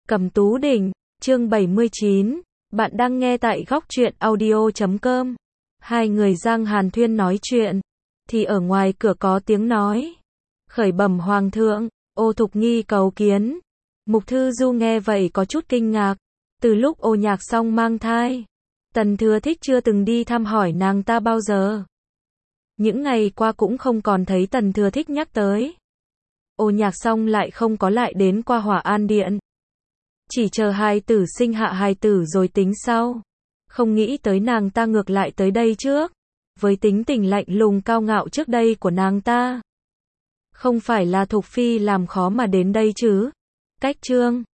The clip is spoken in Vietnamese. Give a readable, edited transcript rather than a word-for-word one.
Cẩm Tú Đỉnh, chương 79, bạn đang nghe tại góc truyện audio.com. Hai người Giang Hàn Thuyên nói chuyện, thì ở ngoài cửa có tiếng nói. Khởi bẩm Hoàng thượng, Ô Thục Nghi cầu kiến. Mục Thư Du nghe vậy có chút kinh ngạc, từ lúc Ô Nhạc Song mang thai, Tần Thừa Thích chưa từng đi thăm hỏi nàng ta bao giờ. Những ngày qua cũng không còn thấy Tần Thừa Thích nhắc tới. Ô Nhạc Song lại không có lại đến qua Hỏa An Điện. Chỉ chờ hài tử sinh hạ hài tử rồi tính sau. Không nghĩ tới nàng ta ngược lại tới đây trước. Với tính tình lạnh lùng cao ngạo trước đây của nàng ta. Không phải là Thục Phi làm khó mà đến đây chứ. Cách chương